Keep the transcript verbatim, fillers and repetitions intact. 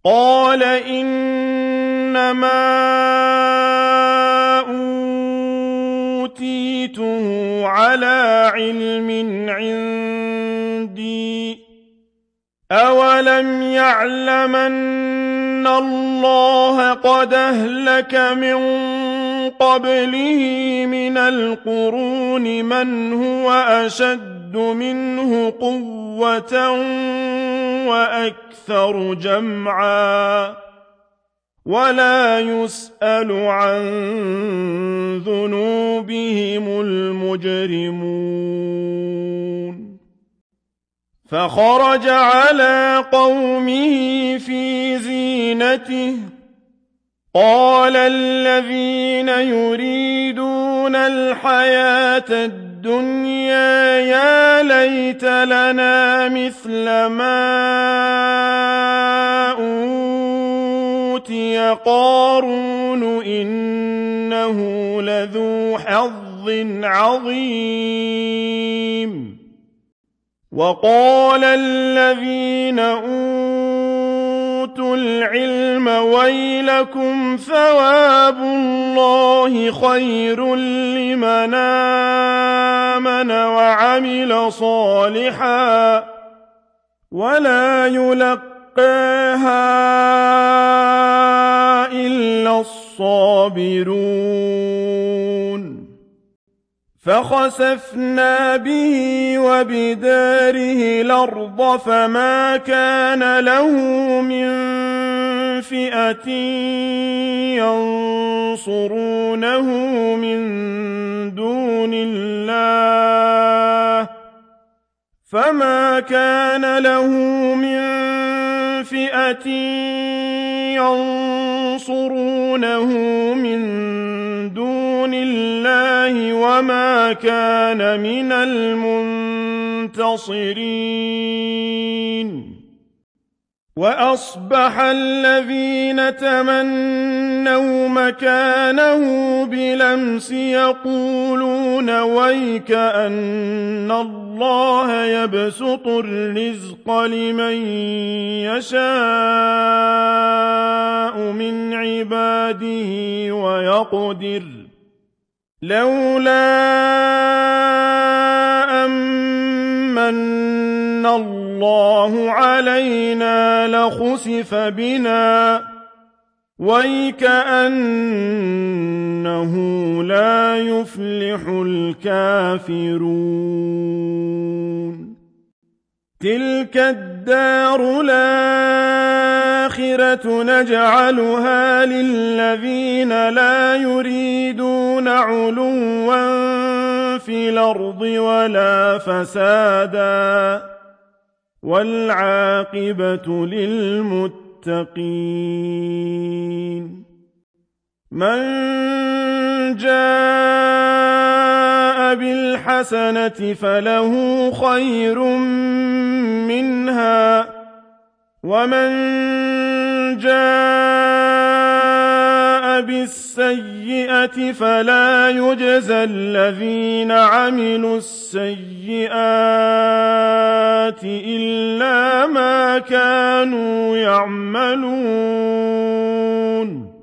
قَالَ إِنَّمَا أُوتِيتُهُ عَلَىٰ عِلْمٍ عِندِي ۚ أَوَلَمْ يَعْلَمْ أَنَّ اللَّهَ قَدْ أَهْلَكَ مِن قَبْلِهِ مِنَ الْقُرُونِ مَنْ هُوَ أَشَدُّ مِنْهُ قُوَّةً وَأَكْثَرُ جَمْعًا وَلَا يُسْأَلُ عَن ذُنُوبِهِمُ الْمُجْرِمُونَ فَخَرَجَ عَلَىٰ قَوْمِهِ فِي زِينَتِهِ ۖ قَالَ الَّذِينَ يُرِيدُونَ الْحَيَاةَ الدُّنْيَا يَا لَيْتَ لَنَا مِثْلَ مَا أُوتِيَ قَارُونُ إِنَّهُ لَذُو حَظٍّ عَظِيمٍ وَقَالَ الَّذِينَ أُوتُوا الْعِلْمَ وَيْلَكُمْ ثَوَابُ اللَّهِ خَيْرٌ لِّمَنْ آمَنَ وَعَمِلَ صَالِحًا وَلَا يُلَقَّاهَا إِلَّا الصَّابِرُونَ فَخَسَفْنَا بِهِ وَبِدَارِهِ الْأَرْضَ فَمَا كَانَ لَهُ مِن فِئَةٍ يَنصُرُونَهُ مِن دُونِ اللَّهِ فَمَا كَانَ لَهُ مِن فِئَةٍ يَنصُرُونَهُ مِن دُونِ اللَّهِ وَمَا كَانَ مِنَ الْمُنتَصِرِينَ وَأَصْبَحَ الَّذِينَ تَمَنَّوْا مَكَانَهُ بِالْأَمْسِ يَقُولُونَ وَيْكَأَنَّ اللَّهَ يَبْسُطُ الرِّزْقَ لِمَن يَشَاءُ مِنْ عِبَادِهِ وَيَقْدِرُ ۖ لَوْلَا أَن مَّنَّ اللَّهُ عَلَيْنَا لَخُسِفَ بِنَا وَيْكَأَنَّهُ لَا يُفْلِحُ الْكَافِرُونَ تِلْكَ الدَّارُ الْآخِرَةُ نَجْعَلُهَا لِلَّذِينَ لَا يُرِيدُونَ عُلُوًّا فِي الْأَرْضِ وَلَا فَسَادًا ۚ وَالْعَاقِبَةُ لِلْمُتَّقِينَ مَن جَاءَ بِالْحَسَنَةِ فَلَهُ خَيْرٌ مِّنْهَا ۖ وَمَن جَاءَ بِالسَّيِّئَةِ فَلَا يُجْزَى الَّذِينَ عَمِلُوا السَّيِّئَاتِ إِلَّا مَا كَانُوا يَعْمَلُونَ